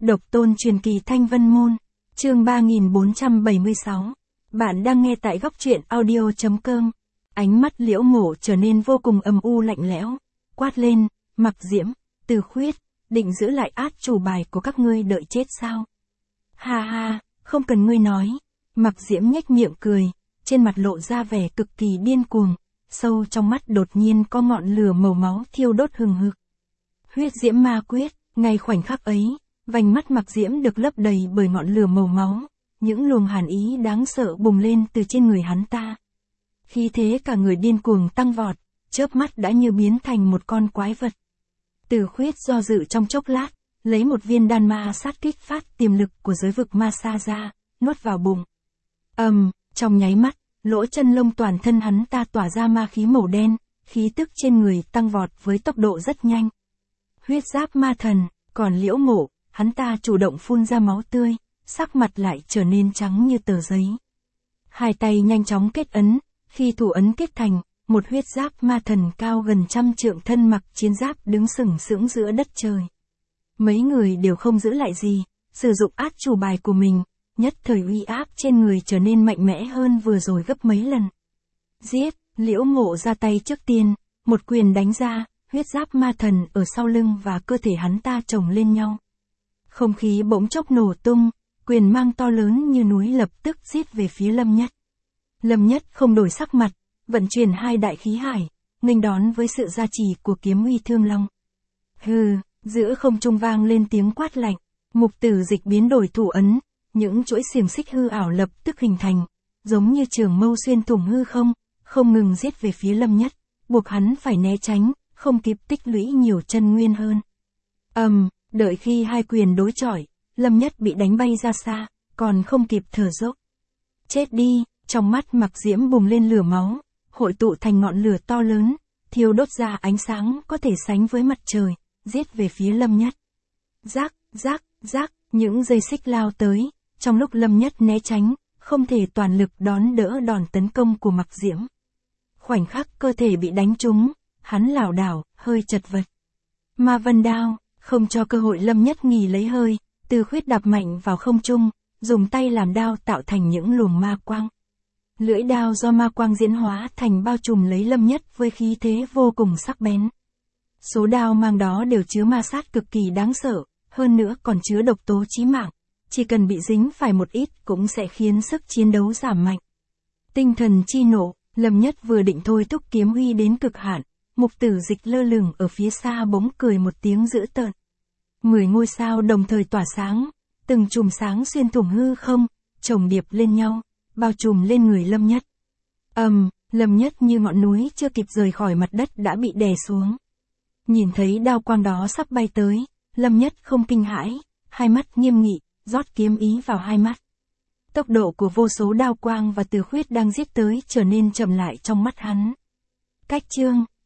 Độc tôn truyền kỳ Thanh Vân Môn, chương 3476. Bạn đang nghe tại góc truyện audio.com. Ánh mắt Liễu Ngộ trở nên vô cùng âm u lạnh lẽo, quát lên, Mặc Diễm, Từ Khuyết, định giữ lại át chủ bài của các ngươi đợi chết sao? Ha ha, không cần ngươi nói. Mặc Diễm nhếch miệng cười, trên mặt lộ ra vẻ cực kỳ điên cuồng, sâu trong mắt đột nhiên có ngọn lửa màu máu thiêu đốt hừng hực. Huyết Diễm Ma Quyết, ngay khoảnh khắc ấy, vành mắt Mặc Diễm được lấp đầy bởi ngọn lửa màu máu, những luồng hàn ý đáng sợ bùng lên từ trên người hắn ta. Khí thế cả người điên cuồng tăng vọt, chớp mắt đã như biến thành một con quái vật. Từ Khuyết do dự trong chốc lát, lấy một viên đan ma sát kích phát tiềm lực của giới vực ma sa ra, nuốt vào bụng. Trong nháy mắt, lỗ chân lông toàn thân hắn ta tỏa ra ma khí màu đen, khí tức trên người tăng vọt với tốc độ rất nhanh. Huyết giáp ma thần, còn Liễu Ngộ, hắn ta chủ động phun ra máu tươi, sắc mặt lại trở nên trắng như tờ giấy. Hai tay nhanh chóng kết ấn, khi thủ ấn kết thành, một huyết giáp ma thần cao gần 100 trượng thân mặc chiến giáp đứng sừng sững giữa đất trời. Mấy người đều không giữ lại gì, sử dụng át chủ bài của mình, nhất thời uy áp trên người trở nên mạnh mẽ hơn vừa rồi gấp mấy lần. Giết, Liễu Ngộ ra tay trước tiên, một quyền đánh ra, huyết giáp ma thần ở sau lưng và cơ thể hắn ta chồng lên nhau. Không khí bỗng chốc nổ tung, quyền mang to lớn như núi lập tức giết về phía Lâm Nhất. Lâm Nhất không đổi sắc mặt, vận chuyển hai đại khí hải, nghênh đón với sự gia trì của kiếm uy Thương Long. Hừ, giữa không trung vang lên tiếng quát lạnh, Mục Tử Dịch biến đổi thủ ấn, những chuỗi xiềng xích hư ảo lập tức hình thành, giống như trường mâu xuyên thủng hư không ngừng giết về phía Lâm Nhất, buộc hắn phải né tránh, không kịp tích lũy nhiều chân nguyên hơn. Đợi khi hai quyền đối chọi, Lâm Nhất bị đánh bay ra xa, còn không kịp thở dốc. Chết đi, trong mắt Mặc Diễm bùng lên lửa máu, hội tụ thành ngọn lửa to lớn, thiêu đốt ra ánh sáng có thể sánh với mặt trời, giết về phía Lâm Nhất. Rác, rác, rác, những dây xích lao tới, trong lúc Lâm Nhất né tránh, không thể toàn lực đón đỡ đòn tấn công của Mặc Diễm. Khoảnh khắc cơ thể bị đánh trúng, hắn lảo đảo, hơi chật vật. Ma Vân Đao, không cho cơ hội Lâm Nhất nghỉ lấy hơi, Từ Khuyết đạp mạnh vào không trung, dùng tay làm đao tạo thành những luồng ma quang. Lưỡi đao do ma quang diễn hóa thành bao trùm lấy Lâm Nhất với khí thế vô cùng sắc bén. Số đao mang đó đều chứa ma sát cực kỳ đáng sợ, hơn nữa còn chứa độc tố chí mạng, chỉ cần bị dính phải một ít cũng sẽ khiến sức chiến đấu giảm mạnh. Tinh thần chi nộ, Lâm Nhất vừa định thôi thúc kiếm uy đến cực hạn, Mục Tử Dịch lơ lửng ở phía xa bỗng cười một tiếng dữ tợn. 10 ngôi sao đồng thời tỏa sáng, từng chùm sáng xuyên thủng hư không, chồng điệp lên nhau, bao trùm lên người Lâm Nhất. Lâm Nhất như ngọn núi chưa kịp rời khỏi mặt đất đã bị đè xuống. Nhìn thấy đao quang đó sắp bay tới, Lâm Nhất không kinh hãi, hai mắt nghiêm nghị, rót kiếm ý vào hai mắt. Tốc độ của vô số đao quang và Từ Khuyết đang giết tới trở nên chậm lại trong mắt hắn. Cách chương